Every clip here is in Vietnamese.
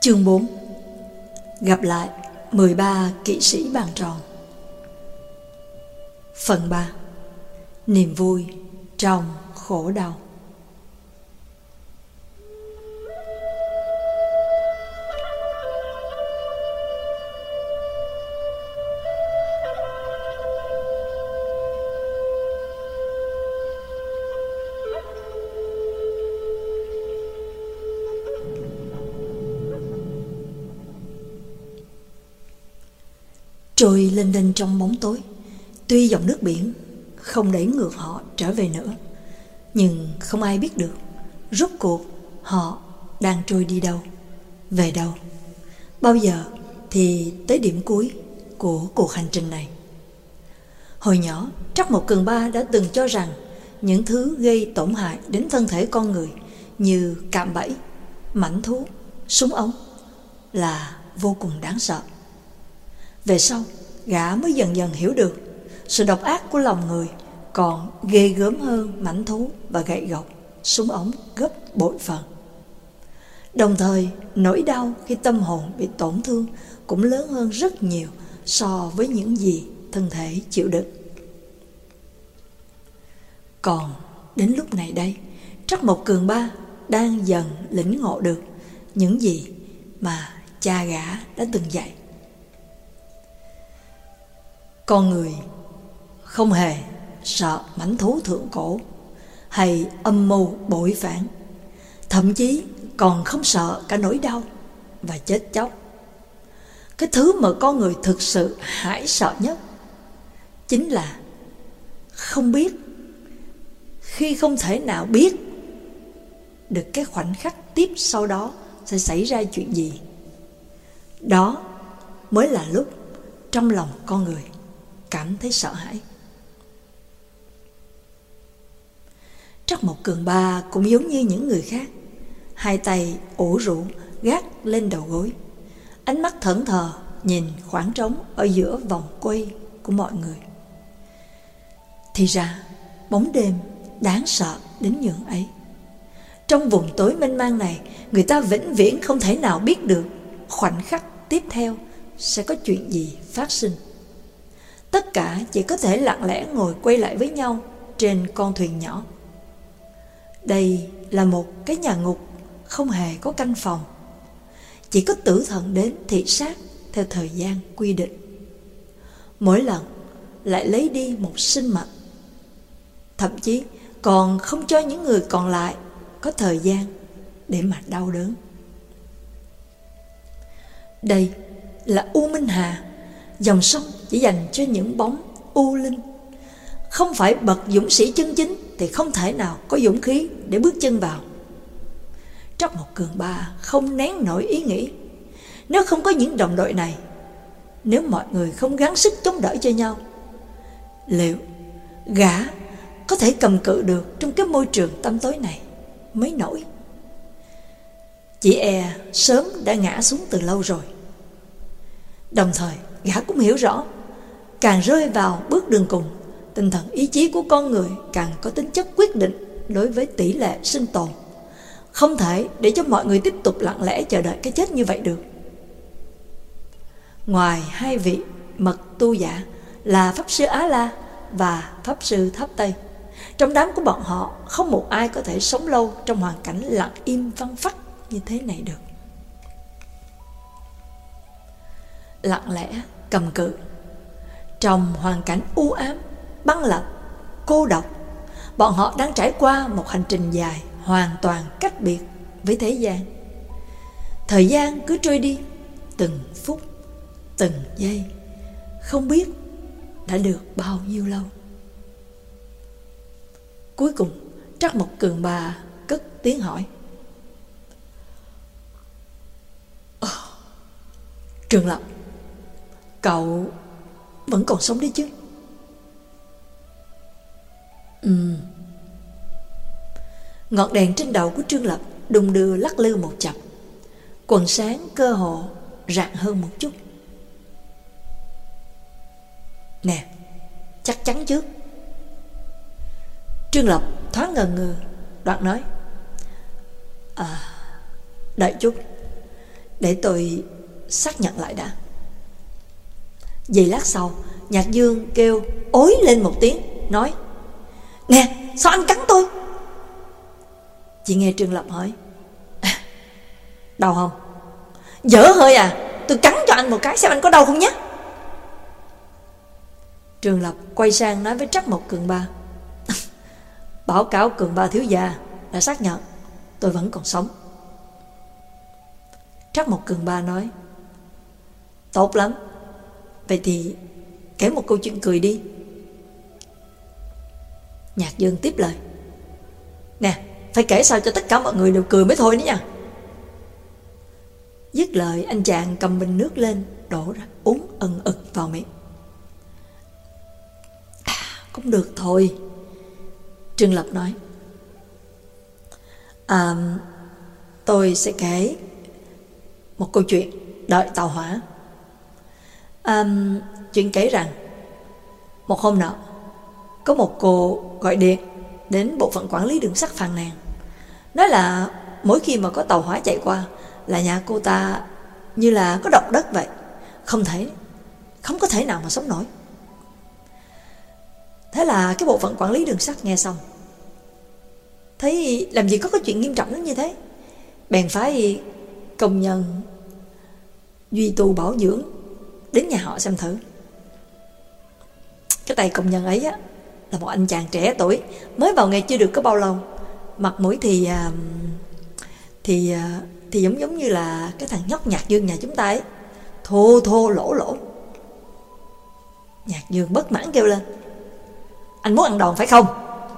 Chương 4. Gặp lại 13 kỵ sĩ bàn tròn. Phần 3. Niềm vui trong khổ đau. Trôi lênh đênh trong bóng tối. Tuy dòng nước biển không đẩy ngược họ trở về nữa, nhưng không ai biết được rốt cuộc họ đang trôi đi đâu, về đâu, bao giờ thì tới điểm cuối của cuộc hành trình này. Hồi nhỏ, Trắc Mộc Cường Ba đã từng cho rằng những thứ gây tổn hại đến thân thể con người như cạm bẫy, mãnh thú, súng ống là vô cùng đáng sợ. Về sau, gã mới dần dần hiểu được sự độc ác của lòng người còn ghê gớm hơn mãnh thú và gậy gộc, súng ống gấp bội phần. Đồng thời, nỗi đau khi tâm hồn bị tổn thương cũng lớn hơn rất nhiều so với những gì thân thể chịu đựng. Còn đến lúc này đây, Trắc Mộc Cường Ba đang dần lĩnh ngộ được những gì mà cha gã đã từng dạy. Con người không hề sợ mãnh thú thượng cổ hay âm mưu bội phản, thậm chí còn không sợ cả nỗi đau và chết chóc. Cái thứ mà con người thực sự hãi sợ nhất chính là không biết, khi không thể nào biết được cái khoảnh khắc tiếp sau đó sẽ xảy ra chuyện gì. Đó mới là lúc trong lòng con người cảm thấy sợ hãi. Trắc Mộc Cường Ba cũng giống như những người khác, hai tay ủ rũ gác lên đầu gối, ánh mắt thẫn thờ nhìn khoảng trống ở giữa vòng quay của mọi người. Thì ra bóng đêm đáng sợ đến nhường ấy. Trong vùng tối mênh mang này, người ta vĩnh viễn không thể nào biết được khoảnh khắc tiếp theo sẽ có chuyện gì phát sinh. Tất cả chỉ có thể lặng lẽ ngồi quay lại với nhau trên con thuyền nhỏ. Đây là một cái nhà ngục không hề có canh phòng, chỉ có tử thần đến thị sát theo thời gian quy định. Mỗi lần lại lấy đi một sinh mệnh, thậm chí còn không cho những người còn lại có thời gian để mà đau đớn. Đây là U Minh Hà, dòng sông chỉ dành cho những bóng u linh. Không phải bậc dũng sĩ chân chính thì không thể nào có dũng khí để bước chân vào. Trắc Mộc Cường Ba không nén nổi ý nghĩ, nếu không có những đồng đội này, nếu mọi người không gắng sức chống đỡ cho nhau, liệu gã có thể cầm cự được trong cái môi trường tăm tối này mấy nỗi? Chị e sớm đã ngã xuống từ lâu rồi. Đồng thời gã cũng hiểu rõ, càng rơi vào bước đường cùng, tinh thần ý chí của con người càng có tính chất quyết định đối với tỷ lệ sinh tồn. Không thể để cho mọi người tiếp tục lặng lẽ chờ đợi cái chết như vậy được. Ngoài hai vị mật tu giả là Pháp Sư Á La và Pháp Sư Tháp Tây, trong đám của bọn họ không một ai có thể sống lâu trong hoàn cảnh lặng im phăng phắc như thế này được. Lặng lẽ cầm cự trong hoàn cảnh u ám, băng lạnh, cô độc, bọn họ đang trải qua một hành trình dài hoàn toàn cách biệt với thế gian. Thời gian cứ trôi đi, từng phút, từng giây, không biết đã được bao nhiêu lâu. Cuối cùng Trắc Mộc Cường Ba cất tiếng hỏi: Trường Lập, cậu vẫn còn sống đấy chứ? Ngọn đèn trên đầu của Trương Lập đung đưa lắc lư một chập, quần sáng cơ hồ rạng hơn một chút. Nè, chắc chắn chứ? Trương Lập thoáng ngần ngừ, đoạn nói: đợi chút, để tôi xác nhận lại đã. Giây lát sau, Nhạc Dương kêu ối lên một tiếng, nói: Nè, sao anh cắn tôi? Chị nghe Trương Lập hỏi: Đau không? Dở hơi à? Tôi cắn cho anh một cái xem anh có đau không nhé. Trương Lập quay sang nói với Trắc Mộc Cường Ba: Báo cáo Cường Ba thiếu gia đã xác nhận tôi vẫn còn sống. Trắc Mộc Cường Ba nói: Tốt lắm. Vậy thì kể một câu chuyện cười đi. Nhạc Dương tiếp lời: Nè, phải kể sao cho tất cả mọi người đều cười mới thôi nữa nha. Dứt lời, anh chàng cầm bình nước lên, đổ ra uống ừng ực vào miệng. Cũng được thôi, Trương Lập nói. Tôi sẽ kể một câu chuyện đợi tàu hỏa. Chuyện kể rằng một hôm nọ, có một cô gọi điện đến bộ phận quản lý đường sắt phàn nàn, nói là mỗi khi mà có tàu hỏa chạy qua là nhà cô ta như là có động đất vậy, không có thể nào mà sống nổi. Thế là cái bộ phận quản lý đường sắt nghe xong, thấy làm gì có cái chuyện nghiêm trọng đến như thế, bèn phái công nhân duy tu bảo dưỡng đến nhà họ xem thử. Cái tay công nhân ấy á, là một anh chàng trẻ tuổi, mới vào nghề chưa được có bao lâu, mặt mũi thì giống như là cái thằng nhóc Nhạc Dương nhà chúng ta ấy, thô thô lỗ lỗ. Nhạc Dương bất mãn kêu lên: Anh muốn ăn đòn phải không?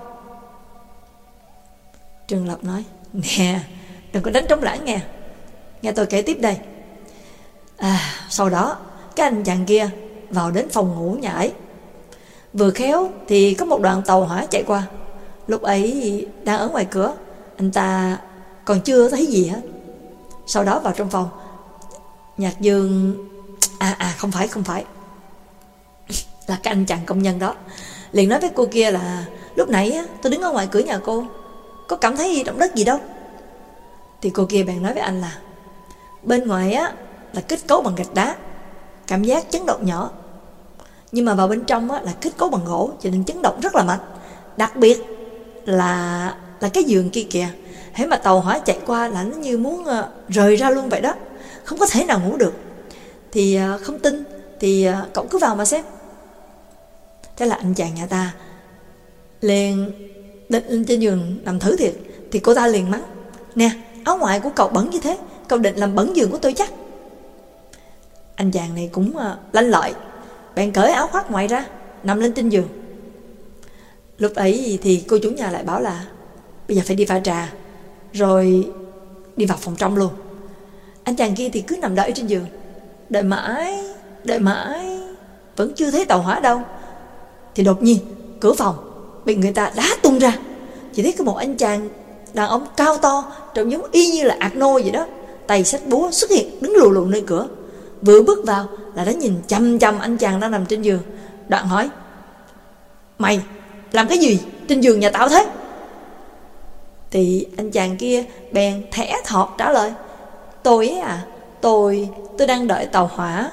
Trương Lập nói: Nè, đừng có đánh trống lãng nghe. Nghe tôi kể tiếp đây. Sau đó cái anh chàng kia vào đến phòng ngủ nhà ấy. Vừa khéo thì có một đoàn tàu hỏa chạy qua. Lúc ấy đang ở ngoài cửa, anh ta còn chưa thấy gì hết. Sau đó vào trong phòng, Nhạc Dương không phải là cái anh chàng công nhân đó liền nói với cô kia là: Lúc nãy á, tôi đứng ở ngoài cửa nhà cô, có cảm thấy động đất gì đâu. Thì cô kia bèn nói với anh là: Bên ngoài á là kết cấu bằng gạch đá, cảm giác chấn động nhỏ, nhưng mà vào bên trong á là kết cấu bằng gỗ, cho nên chấn động rất là mạnh. Đặc biệt là cái giường kia kìa, hễ mà tàu hỏa chạy qua là nó như muốn rời ra luôn vậy đó, không có thể nào ngủ được. Thì không tin thì cậu cứ vào mà xem. Thế là anh chàng nhà ta liền định lên trên giường nằm thử thiệt. Thì cô ta liền mắng: Nè, áo ngoài của cậu bẩn như thế, cậu định làm bẩn giường của tôi chắc. Anh chàng này cũng lanh lợi, bèn cởi áo khoác ngoài ra, nằm lên trên giường. Lúc ấy thì cô chủ nhà lại bảo là bây giờ phải đi pha trà, rồi đi vào phòng trong luôn. Anh chàng kia thì cứ nằm đợi trên giường, đợi mãi vẫn chưa thấy tàu hỏa đâu. Thì đột nhiên cửa phòng bị người ta đá tung ra. Chỉ thấy có một anh chàng đàn ông cao to, trông giống y như là Ác Nô vậy đó, tay xách búa xuất hiện đứng lù lù nơi cửa. Vừa bước vào là đã nhìn chăm chăm anh chàng đang nằm trên giường, đoạn hỏi: Mày làm cái gì trên giường nhà tao thế? Thì anh chàng kia bèn thẻ thọt trả lời: Tôi ấy à, tôi đang đợi tàu hỏa.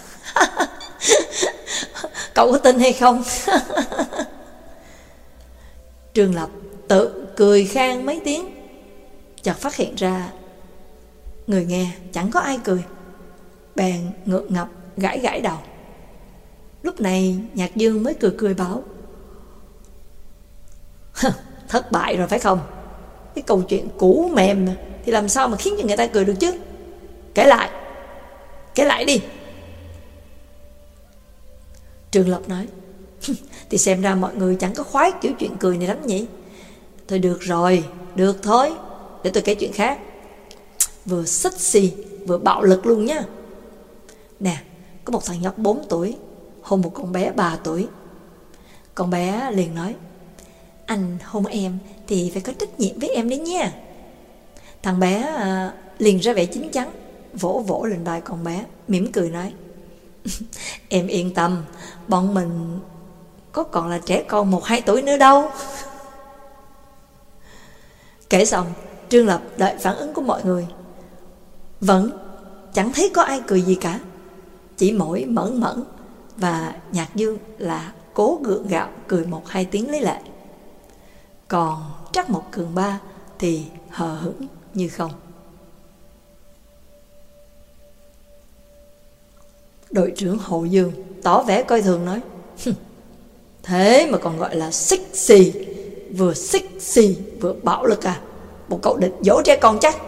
Cậu có tin hay không? Trương Lập tự cười khan mấy tiếng, chợt phát hiện ra người nghe chẳng có ai cười, bèn ngượng ngập gãi gãi đầu. Lúc này Nhạc Dương mới cười bảo: Thất bại rồi phải không? Cái câu chuyện cũ mềm thì làm sao mà khiến cho người ta cười được chứ? Kể lại đi. Trương Lập nói: Thì xem ra mọi người chẳng có khoái kiểu chuyện cười này lắm nhỉ? Thôi được rồi, được thôi, để tôi kể chuyện khác, vừa sexy vừa bạo lực luôn nhá. Nè, có một thằng nhóc 4 tuổi hôn một con bé 3 tuổi. Con bé liền nói: Anh hôn em thì phải có trách nhiệm với em đấy nha. Thằng bé liền ra vẻ chín chắn, vỗ vỗ lên vai con bé, mỉm cười nói: Em yên tâm, bọn mình có còn là trẻ con 1-2 tuổi nữa đâu. Kể xong, Trương Lập đợi phản ứng của mọi người, vẫn chẳng thấy có ai cười gì cả. Chỉ mỗi Mẫn Mẫn và Nhạc Dương là cố gượng gạo cười 1-2 tiếng lấy lệ. Còn Trắc Mộc Cường Ba thì hờ hững như không. Đội trưởng Hồ Dương tỏ vẻ coi thường nói: thế mà còn gọi là sexy, vừa sexy vừa bạo lực à? Một cậu định dỗ trẻ con chắc.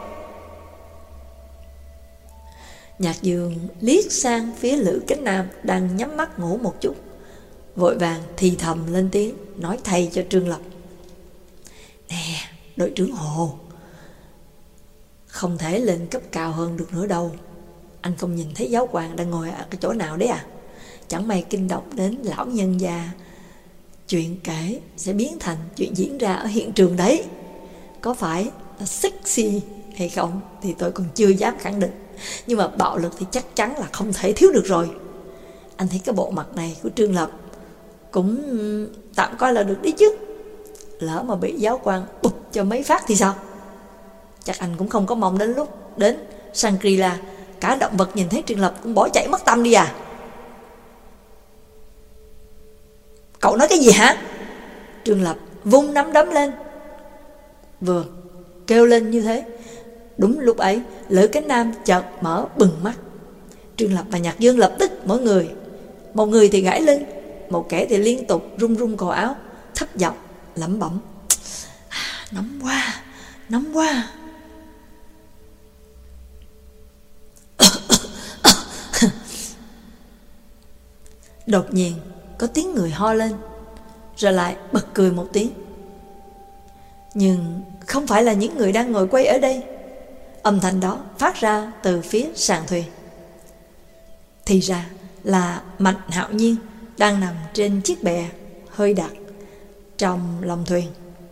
Nhạc Dương liếc sang phía Lữ Cánh Nam đang nhắm mắt ngủ một chút, vội vàng thì thầm lên tiếng nói thay cho Trương Lập: nè, đội trưởng Hồ, không thể lên cấp cao hơn được nữa đâu. Anh không nhìn thấy giáo hoàng đang ngồi ở cái chỗ nào đấy à? Chẳng may kinh động đến lão nhân già, chuyện kể sẽ biến thành chuyện diễn ra ở hiện trường đấy. Có phải là sexy hay không thì tôi còn chưa dám khẳng định, nhưng mà bạo lực thì chắc chắn là không thể thiếu được rồi. Anh thấy cái bộ mặt này của Trương Lập cũng tạm coi là được đấy chứ. Lỡ mà bị giáo quan bụp cho mấy phát thì sao? Chắc anh cũng không có mong đến lúc đến Shangri-La cả động vật nhìn thấy Trương Lập cũng bỏ chạy mất tâm đi à? Cậu nói cái gì hả? Trương Lập vung nắm đấm lên, vừa kêu lên như thế. Đúng lúc ấy, Lữ Cánh Nam chợt mở bừng mắt. Trương Lập và Nhạc Dương lập tức mỗi người, một người thì gãi lưng, một kẻ thì liên tục run run cổ áo, thấp giọng lẩm bẩm: nóng quá, nóng quá. Đột nhiên có tiếng người ho lên, rồi lại bật cười một tiếng. Nhưng không phải là những người đang ngồi quay ở đây. Âm thanh đó phát ra từ phía sàn thuyền. Thì ra là Mạnh Hạo Nhiên đang nằm trên chiếc bè hơi đặc trong lòng thuyền.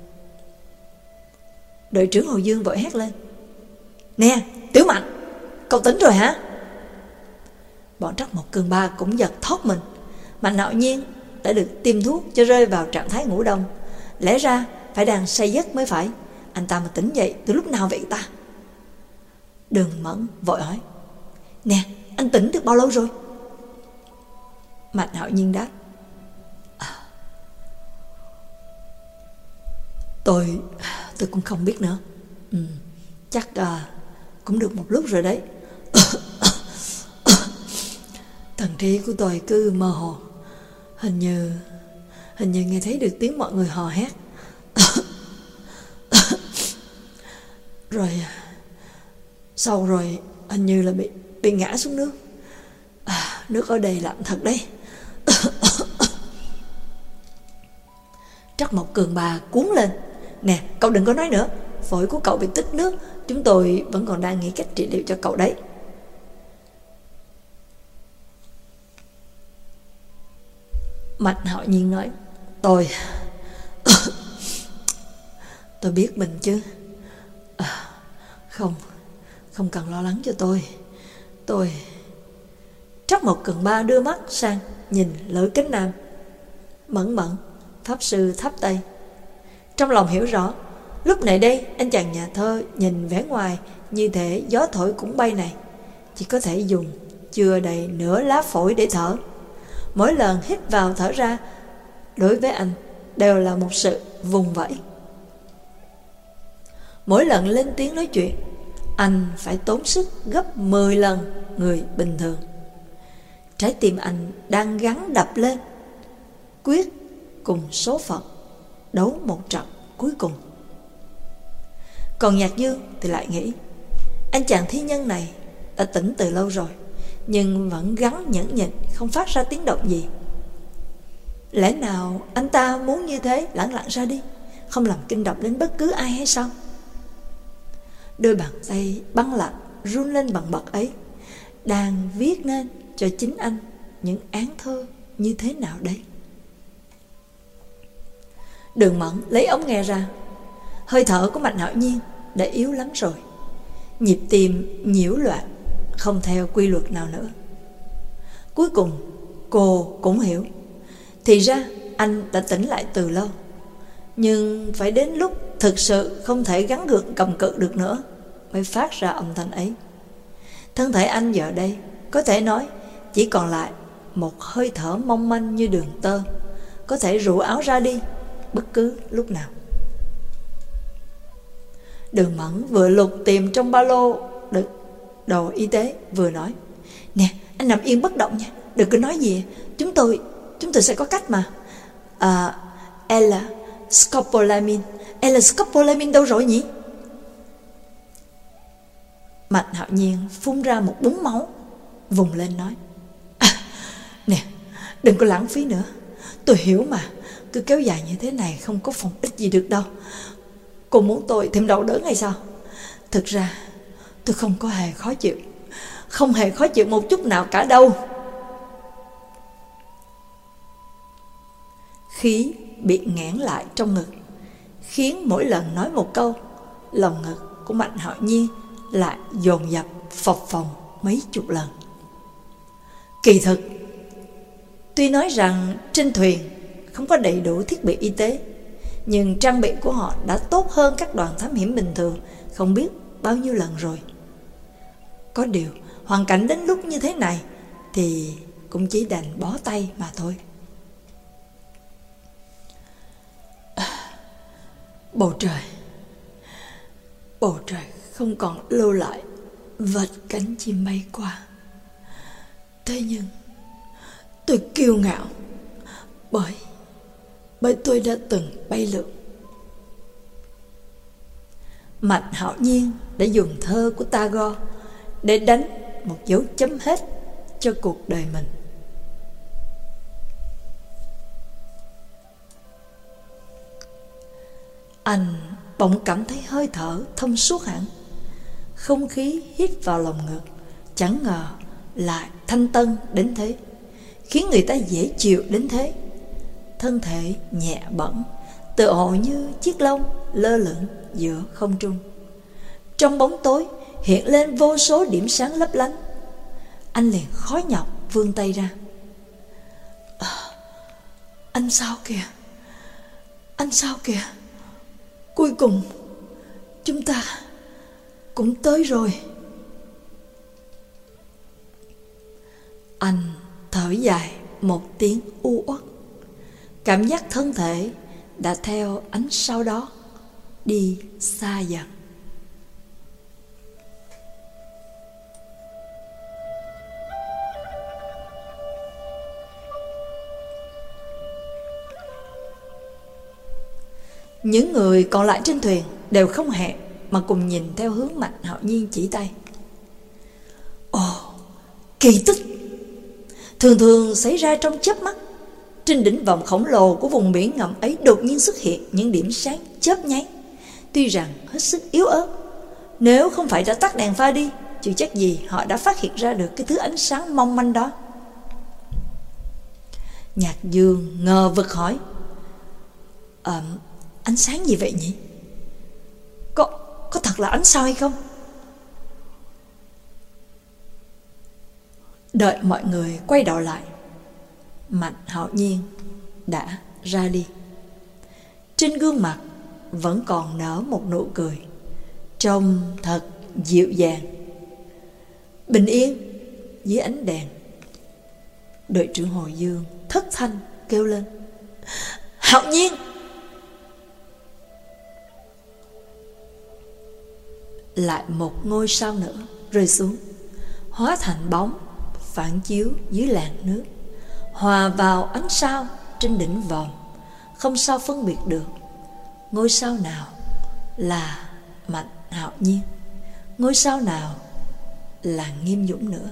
Đội trưởng Hồ Dương vội hét lên: nè, Tiểu Mạnh, cậu tỉnh rồi hả? Bọn Trắc Mộc Cường Ba cũng giật thót mình. Mạnh Hạo Nhiên đã được tiêm thuốc cho rơi vào trạng thái ngủ đông. Lẽ ra phải đang say giấc mới phải. Anh ta mà tỉnh dậy từ lúc nào vậy ta? Đường Mẫn vội hỏi: nè, anh tỉnh được bao lâu rồi? Mạnh Hạo Nhiên đáp: Tôi cũng không biết nữa. Chắc cũng được một lúc rồi đấy. Thần trí của tôi cứ mơ hồ, hình như nghe thấy được tiếng mọi người hò hét. Rồi sau rồi hình như là bị ngã xuống nước. Nước ở đây lạnh thật đấy. Trắc Mộc Cường Ba cuốn lên: nè, cậu đừng có nói nữa. Phổi của cậu bị tích nước. Chúng tôi vẫn còn đang nghĩ cách trị liệu cho cậu đấy. Mạnh Hạo Nhiên nói: tôi biết mình chứ. Không cần lo lắng cho tôi. Trắc Mộc Cường Ba đưa mắt sang nhìn Lữ Cánh Nam. Mẫn Mẫn pháp sư thắp tay. Trong lòng hiểu rõ, lúc này đây anh chàng nhà thơ nhìn vẻ ngoài như thể gió thổi cũng bay này chỉ có thể dùng chưa đầy nửa lá phổi để thở. Mỗi lần hít vào thở ra đối với anh đều là một sự vùng vẫy. Mỗi lần lên tiếng nói chuyện, anh phải tốn sức gấp 10 lần người bình thường. Trái tim anh đang gắng đập lên, quyết cùng số phận đấu một trận cuối cùng. Còn Nhạc Dương thì lại nghĩ, anh chàng thi nhân này đã tỉnh từ lâu rồi, nhưng vẫn gắng nhẫn nhịn không phát ra tiếng động gì. Lẽ nào anh ta muốn như thế lẳng lặng ra đi, không làm kinh động đến bất cứ ai hay sao? Đôi bàn tay băng lạnh run lên bằng bật ấy đang viết nên cho chính anh những án thơ như thế nào đây? Đường Mẫn lấy ống nghe ra. Hơi thở của Mạnh Hạo Nhiên đã yếu lắm rồi, nhịp tim nhiễu loạn, không theo quy luật nào nữa. Cuối cùng cô cũng hiểu, thì ra anh đã tỉnh lại từ lâu, nhưng phải đến lúc thực sự không thể gắng gượng cầm cự được nữa mới phát ra âm thanh ấy. Thân thể anh giờ đây có thể nói chỉ còn lại một hơi thở mong manh như đường tơ, có thể rũ áo ra đi bất cứ lúc nào. Đường Mẫn vừa lục tìm trong ba lô đồ y tế vừa nói: Nè, anh nằm yên bất động nha, đừng có nói gì. Chúng tôi sẽ có cách mà. Ella Scopolamine đâu rồi nhỉ? Mạnh Hạo Nhiên phun ra một búng máu, vùng lên nói: Nè, đừng có lãng phí nữa. Tôi hiểu mà, cứ kéo dài như thế này không có phòng ích gì được đâu. Cô muốn tôi thêm đau đớn hay sao? Thực ra tôi không có hề khó chịu, không hề khó chịu một chút nào cả đâu. Khí bị nghẽn lại trong ngực, khiến mỗi lần nói một câu, lòng ngực của Mạnh Hạo Nhiên lại dồn dập phập phồng mấy chục lần. Kỳ thực, tuy nói rằng trên thuyền không có đầy đủ thiết bị y tế, nhưng trang bị của họ đã tốt hơn các đoàn thám hiểm bình thường không biết bao nhiêu lần rồi. Có điều, hoàn cảnh đến lúc như thế này thì cũng chỉ đành bó tay mà thôi. Bầu trời không còn lưu lại vệt cánh chim bay qua. Thế nhưng tôi kiêu ngạo bởi tôi đã từng bay lượn. Mạnh Hạo Nhiên đã dùng thơ của Tagore để đánh một dấu chấm hết cho cuộc đời mình. Anh bỗng cảm thấy hơi thở thông suốt hẳn. Không khí hít vào lòng ngực chẳng ngờ lại thanh tân đến thế, khiến người ta dễ chịu đến thế. Thân thể nhẹ bẫng, tựa hồ như chiếc lông lơ lửng giữa không trung. Trong bóng tối hiện lên vô số điểm sáng lấp lánh. Anh liền khó nhọc vươn tay ra. Anh sao kìa, cuối cùng chúng ta cũng tới rồi. Anh thở dài một tiếng u uất, cảm giác thân thể đã theo ánh sao đó đi xa dần. Những người còn lại trên thuyền đều không hẹn mà cùng nhìn theo hướng Mạnh Hạo Nhiên chỉ tay. Ồ, kỳ tích! Thường xảy ra trong chớp mắt. Trên đỉnh vòm khổng lồ của vùng biển ngầm ấy đột nhiên xuất hiện những điểm sáng chớp nháy. Tuy rằng hết sức yếu ớt, nếu không phải đã tắt đèn pha đi, chưa chắc gì họ đã phát hiện ra được cái thứ ánh sáng mong manh đó. Nhạc Dương ngờ vực hỏi: ánh sáng gì vậy nhỉ? Có thật là ánh sao hay không? Đợi mọi người quay đầu lại, Mạnh Hạo Nhiên đã ra đi. Trên gương mặt vẫn còn nở một nụ cười, trông thật dịu dàng. Bình yên dưới ánh đèn, đội trưởng Hồ Dương thất thanh kêu lên: Hạo Nhiên! Lại một ngôi sao nữa rơi xuống, hóa thành bóng phản chiếu dưới làn nước, hòa vào ánh sao trên đỉnh vòm. Không sao phân biệt được ngôi sao nào là Mạnh Hạo Nhiên, ngôi sao nào là Nghiêm Dũng nữa.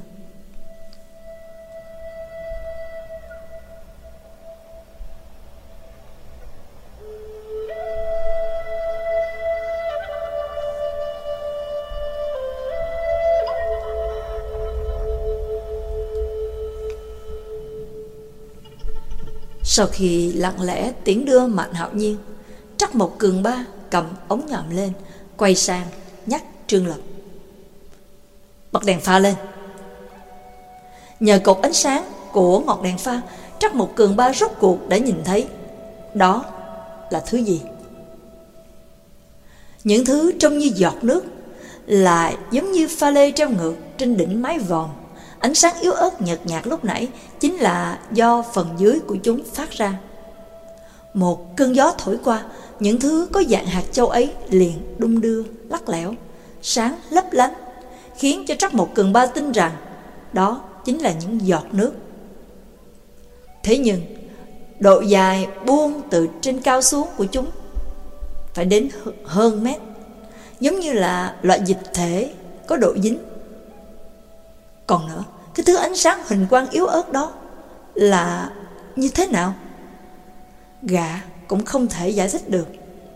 Sau khi lặng lẽ tiễn đưa Mạnh Hạo Nhiên, Trắc Mộc Cường Ba cầm ống nhòm lên, quay sang nhắc Trương Lập: bật đèn pha lên. Nhờ cột ánh sáng của ngọn đèn pha, Trắc Mộc Cường Ba rốt cuộc đã nhìn thấy đó là thứ gì. Những thứ trông như giọt nước, là giống như pha lê treo ngược trên đỉnh mái vòm. Ánh sáng yếu ớt nhợt nhạt lúc nãy chính là do phần dưới của chúng phát ra. Một cơn gió thổi qua, những thứ có dạng hạt châu ấy liền đung đưa, lắc lẻo, sáng lấp lánh, khiến cho Trắc Mộc Cường Ba tin rằng đó chính là những giọt nước. Thế nhưng độ dài buông từ trên cao xuống của chúng phải đến hơn mét, giống như là loại dịch thể có độ dính. Còn nữa, cái thứ ánh sáng huỳnh quang yếu ớt đó là như thế nào? Gã cũng không thể giải thích được.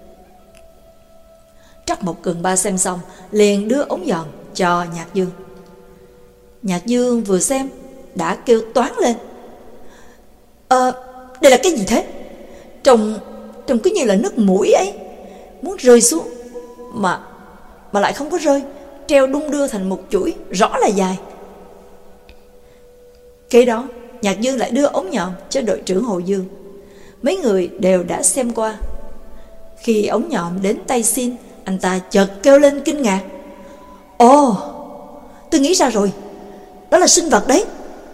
Trắc Mộc Cường Ba xem xong liền đưa ống nhòm cho Nhạc Dương. Nhạc Dương vừa xem đã kêu toáng lên. Đây là cái gì thế? Trông cứ như là nước mũi ấy, muốn rơi xuống mà lại không có rơi, treo đung đưa thành một chuỗi rõ là dài. Kế đó Nhạc Dương lại đưa ống nhòm cho đội trưởng Hồ Dương. Mấy người đều đã xem qua. Khi ống nhòm đến tay Xin, anh ta chợt kêu lên kinh ngạc. Ồ, tôi nghĩ ra rồi, đó là sinh vật đấy.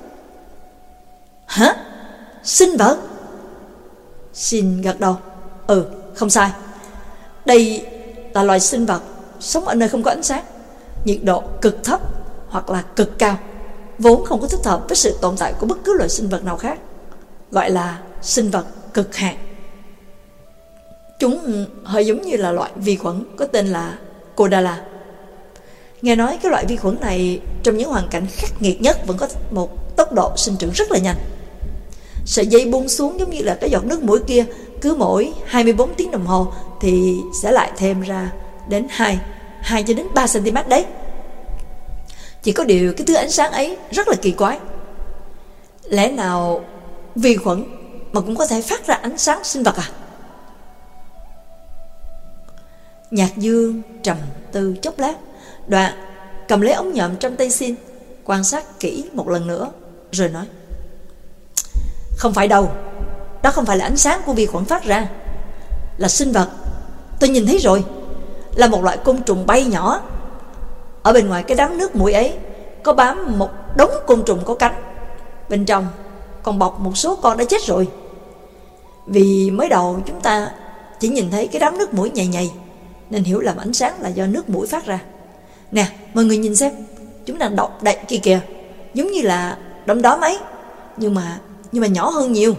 Hả? Sinh vật? Xin gật đầu. Không sai. Đây là loài sinh vật sống ở nơi không có ánh sáng, nhiệt độ cực thấp hoặc là cực cao, vốn không có thích hợp với sự tồn tại của bất cứ loài sinh vật nào khác, gọi là sinh vật cực hạn. Chúng hơi giống như là loại vi khuẩn có tên là Kodala. Nghe nói cái loại vi khuẩn này trong những hoàn cảnh khắc nghiệt nhất vẫn có một tốc độ sinh trưởng rất là nhanh. Sợi dây buông xuống giống như là cái giọt nước mũi kia, cứ mỗi 24 tiếng đồng hồ thì sẽ lại thêm ra đến 2 cho đến 3 cm đấy. Chỉ có điều cái thứ ánh sáng ấy rất là kỳ quái. Lẽ nào vi khuẩn mà cũng có thể phát ra ánh sáng sinh vật à? Nhạc Dương trầm tư chốc lát, đoạn cầm lấy ống nhòm trong tay Xin, quan sát kỹ một lần nữa rồi nói. Không phải đâu, đó không phải là ánh sáng của vi khuẩn phát ra, là sinh vật. Tôi nhìn thấy rồi, là một loại côn trùng bay nhỏ. Ở bên ngoài cái đám nước mũi ấy có bám một đống côn trùng có cánh, bên trong còn bọc một số con đã chết rồi. Vì mới đầu chúng ta chỉ nhìn thấy cái đám nước mũi nhầy nhầy, nên hiểu lầm ánh sáng là do nước mũi phát ra. Nè, mọi người nhìn xem, chúng đang đậu đậy kia kìa, giống như là đom đóm ấy, nhưng mà nhỏ hơn nhiều.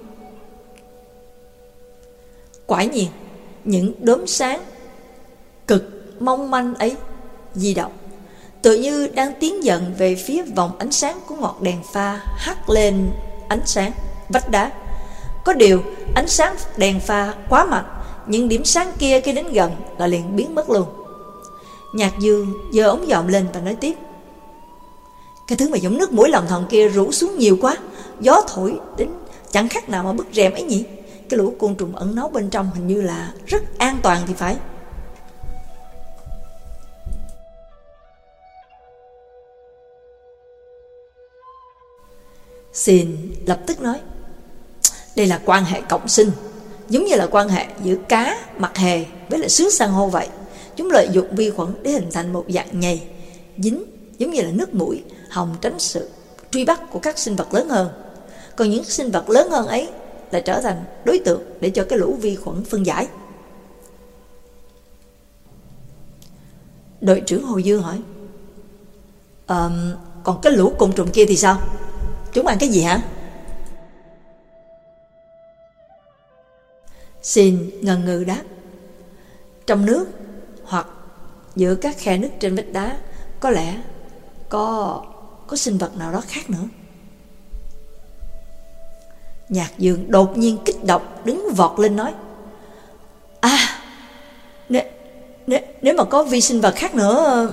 Quả nhiên, những đốm sáng cực mong manh ấy di động, tự như đang tiến dần về phía vòng ánh sáng của ngọn đèn pha hắt lên ánh sáng vách đá. Có điều ánh sáng đèn pha quá mạnh, những điểm sáng kia khi đến gần là liền biến mất luôn. Nhạc Dương giơ ống nhòm lên và nói tiếp. Cái thứ mà giống nước mũi lòng thòng kia rủ xuống nhiều quá, gió thổi đến chẳng khác nào mà bức rèm ấy nhỉ. Cái lũ côn trùng ẩn náu bên trong hình như là rất an toàn thì phải. Xin lập tức nói. Đây là quan hệ cộng sinh, giống như là quan hệ giữa cá mặt hề với lại sứa san hô vậy. Chúng lợi dụng vi khuẩn để hình thành một dạng nhầy dính, giống như là nước mũi, hòng tránh sự truy bắt của các sinh vật lớn hơn. Còn những sinh vật lớn hơn ấy lại trở thành đối tượng để cho cái lũ vi khuẩn phân giải. Đội trưởng Hồ Dương hỏi. Còn cái lũ côn trùng kia thì sao? Chúng ăn cái gì hả? Xin ngần ngừ đáp. Trong nước hoặc giữa các khe nứt trên vách đá có lẽ có sinh vật nào đó khác nữa. Nhạc Dương đột nhiên kích động, đứng vọt lên nói. Nếu mà có vi sinh vật khác nữa.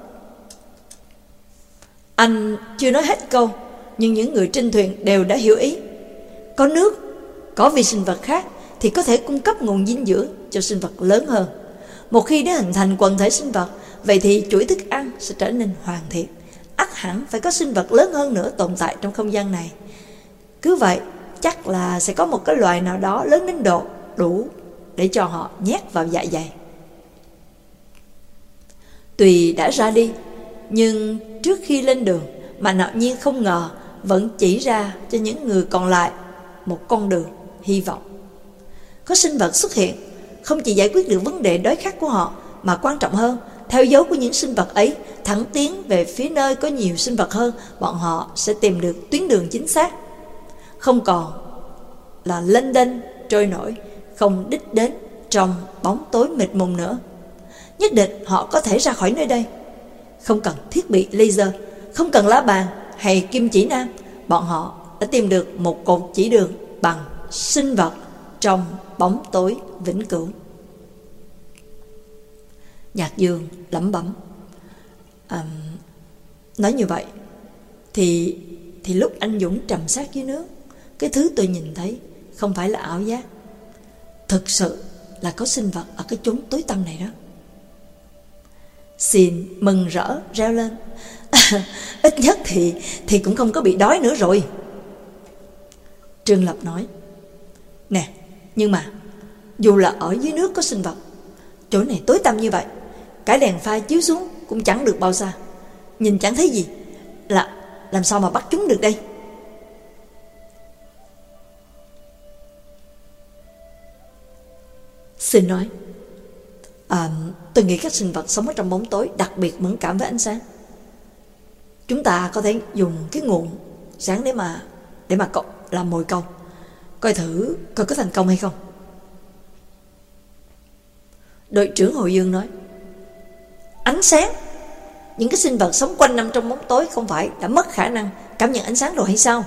Anh chưa nói hết câu, nhưng những người trên thuyền đều đã hiểu ý. Có nước, có vi sinh vật khác thì có thể cung cấp nguồn dinh dưỡng cho sinh vật lớn hơn. Một khi đã hình thành quần thể sinh vật, vậy thì chuỗi thức ăn sẽ trở nên hoàn thiện. Ắt hẳn phải có sinh vật lớn hơn nữa tồn tại trong không gian này. Cứ vậy, chắc là sẽ có một cái loài nào đó lớn đến độ đủ để cho họ nhét vào dạ dày. Tuy đã ra đi, nhưng trước khi lên đường, mà ngạc nhiên không ngờ vẫn chỉ ra cho những người còn lại một con đường hy vọng. Có sinh vật xuất hiện, không chỉ giải quyết được vấn đề đói khát của họ, mà quan trọng hơn, theo dấu của những sinh vật ấy, thẳng tiến về phía nơi có nhiều sinh vật hơn, bọn họ sẽ tìm được tuyến đường chính xác. Không còn là lênh đênh trôi nổi, không đích đến trong bóng tối mịt mùng nữa. Nhất định họ có thể ra khỏi nơi đây. Không cần thiết bị laser, không cần lá bàn hay kim chỉ nam, bọn họ đã tìm được một cột chỉ đường bằng sinh vật trong bóng tối vĩnh cửu. Nhạc Dương lẩm bẩm. Nói như vậy thì lúc anh Dũng trầm sát dưới nước, cái thứ tôi nhìn thấy không phải là ảo giác. Thực sự là có sinh vật ở cái chốn tối tăm này đó. Xin mừng rỡ reo lên. Ít nhất thì cũng không có bị đói nữa rồi. Trương Lập nói. Nè, nhưng mà dù là ở dưới nước có sinh vật, chỗ này tối tăm như vậy, cái đèn pha chiếu xuống cũng chẳng được bao xa, nhìn chẳng thấy gì, làm sao mà bắt chúng được đây? Xin nói. Tôi nghĩ các sinh vật sống ở trong bóng tối đặc biệt mẫn cảm với ánh sáng. Chúng ta có thể dùng cái nguồn sáng để mà làm mồi câu, coi thử coi có thành công hay không. Đội trưởng Hồ Dương nói. Ánh sáng? Những cái sinh vật sống quanh năm trong bóng tối không phải đã mất khả năng cảm nhận ánh sáng rồi hay sao?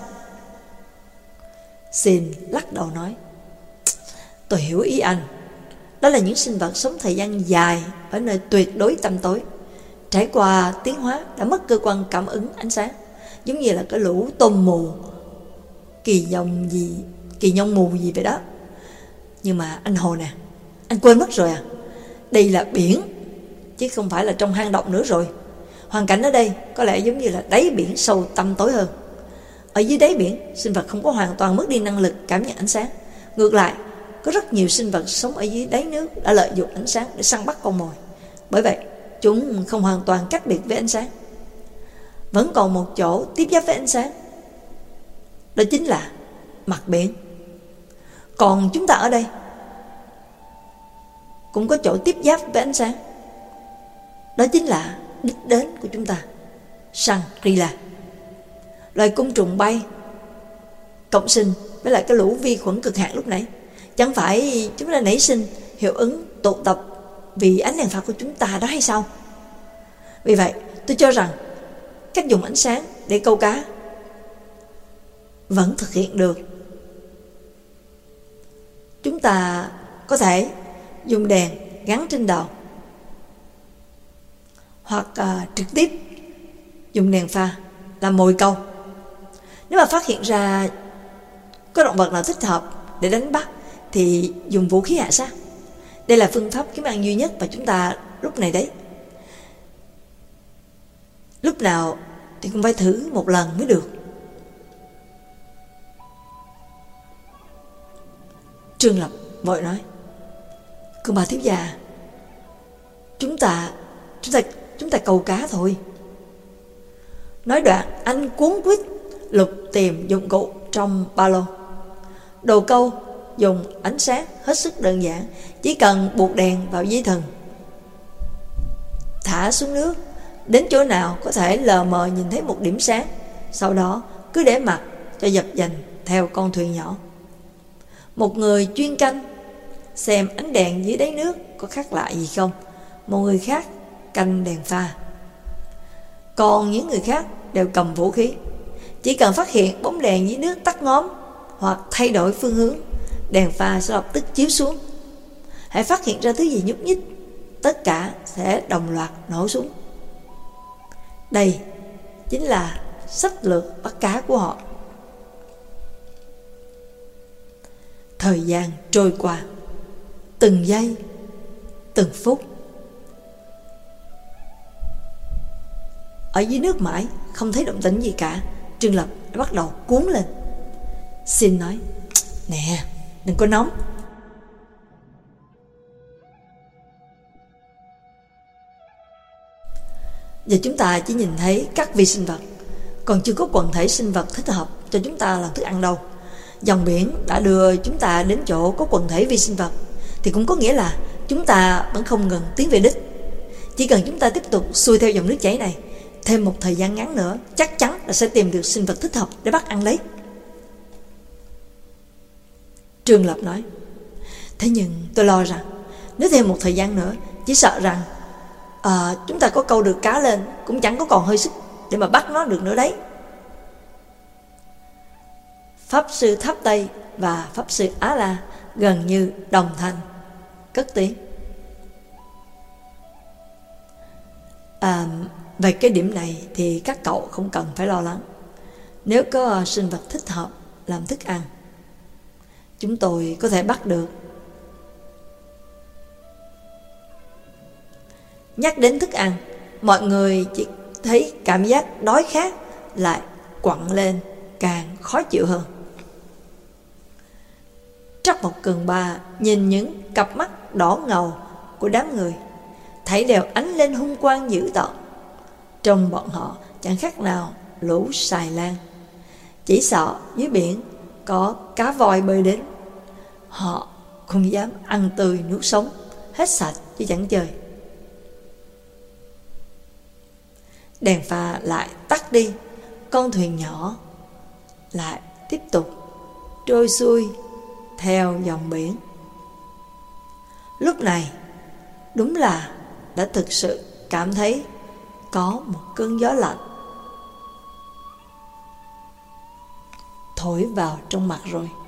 Xin lắc đầu nói. Tôi hiểu ý anh. Đó là những sinh vật sống thời gian dài ở nơi tuyệt đối tăm tối, trải qua tiến hóa đã mất cơ quan cảm ứng ánh sáng, giống như là cái lũ tôm mù, kỳ nhông mù gì vậy đó. Nhưng mà anh Hồ nè, anh quên mất rồi à? Đây là biển, chứ không phải là trong hang động nữa rồi. Hoàn cảnh ở đây có lẽ giống như là đáy biển sâu tăm tối hơn. Ở dưới đáy biển, sinh vật không có hoàn toàn mất đi năng lực cảm nhận ánh sáng. Ngược lại, có rất nhiều sinh vật sống ở dưới đáy nước đã lợi dụng ánh sáng để săn bắt con mồi. Bởi vậy, chúng không hoàn toàn cách biệt với ánh sáng. Vẫn còn một chỗ tiếp giáp với ánh sáng, đó chính là mặt biển. Còn chúng ta ở đây cũng có chỗ tiếp giáp với ánh sáng, đó chính là đích đến của chúng ta, Shangri-La. Loài côn trùng bay cộng sinh với lại cái lũ vi khuẩn cực hạn lúc nãy, chẳng phải chúng đã nảy sinh hiệu ứng tụ tập vì ánh đèn pha của chúng ta đó hay sao? Vì vậy tôi cho rằng cách dùng ánh sáng để câu cá vẫn thực hiện được. Chúng ta có thể dùng đèn gắn trên đầu, hoặc trực tiếp dùng đèn pha làm mồi câu. Nếu mà phát hiện ra có động vật nào thích hợp để đánh bắt thì dùng vũ khí hạ sát. Đây là phương pháp kiếm ăn duy nhất và chúng ta lúc này đấy. Lúc nào thì cũng phải thử một lần mới được. Trương Lập vội nói. Cường bà thiếu gia, chúng ta câu cá thôi. Nói đoạn anh cuốn quýt lục tìm dụng cụ trong ba lô. Đồ câu dùng ánh sáng hết sức đơn giản, chỉ cần buộc đèn vào dây thừng, thả xuống nước, đến chỗ nào có thể lờ mờ nhìn thấy một điểm sáng, sau đó cứ để mặc cho dập dành theo con thuyền nhỏ. Một người chuyên canh xem ánh đèn dưới đáy nước có khác lạ gì không, một người khác canh đèn pha, còn những người khác đều cầm vũ khí. Chỉ cần phát hiện bóng đèn dưới nước tắt ngóm hoặc thay đổi phương hướng, đèn pha sẽ lập tức chiếu xuống. Hãy phát hiện ra thứ gì nhúc nhích, tất cả sẽ đồng loạt nổ súng. Đây chính là sách lược bắt cá của họ. Thời gian trôi qua, từng giây, từng phút. Ở dưới nước mãi không thấy động tĩnh gì cả, Trương Lập đã bắt đầu cuốn lên. Xin nói, nè, đừng có nóng. Giờ chúng ta chỉ nhìn thấy các vi sinh vật, còn chưa có quần thể sinh vật thích hợp cho chúng ta làm thức ăn đâu. Dòng biển đã đưa chúng ta đến chỗ có quần thể vi sinh vật, thì cũng có nghĩa là chúng ta vẫn không ngừng tiến về đích. Chỉ cần chúng ta tiếp tục xuôi theo dòng nước chảy này, thêm một thời gian ngắn nữa, chắc chắn là sẽ tìm được sinh vật thích hợp để bắt ăn lấy. Trương Lập nói, thế nhưng tôi lo rằng nếu thêm một thời gian nữa, chỉ sợ rằng chúng ta có câu được cá lên cũng chẳng có còn hơi sức để mà bắt nó được nữa đấy. Pháp sư Tháp Tây và Pháp sư Á La gần như đồng thanh cất tiếng. Về cái điểm này thì các cậu không cần phải lo lắng. Nếu có sinh vật thích hợp làm thức ăn, chúng tôi có thể bắt được. Nhắc đến thức ăn, mọi người chỉ thấy cảm giác đói khát lại quặn lên càng khó chịu hơn. Trắc Mộc Cường Ba nhìn những cặp mắt đỏ ngầu của đám người, thấy đều ánh lên hung quang dữ tợn. Trong bọn họ chẳng khác nào lũ xài lan, chỉ sợ dưới biển có cá voi bơi đến, họ không dám ăn tươi nuốt sống, hết sạch chứ chẳng chơi. Đèn pha lại tắt đi, con thuyền nhỏ lại tiếp tục trôi xuôi theo dòng biển. Lúc này đúng là đã thực sự cảm thấy có một cơn gió lạnh thổi vào trong mặt rồi.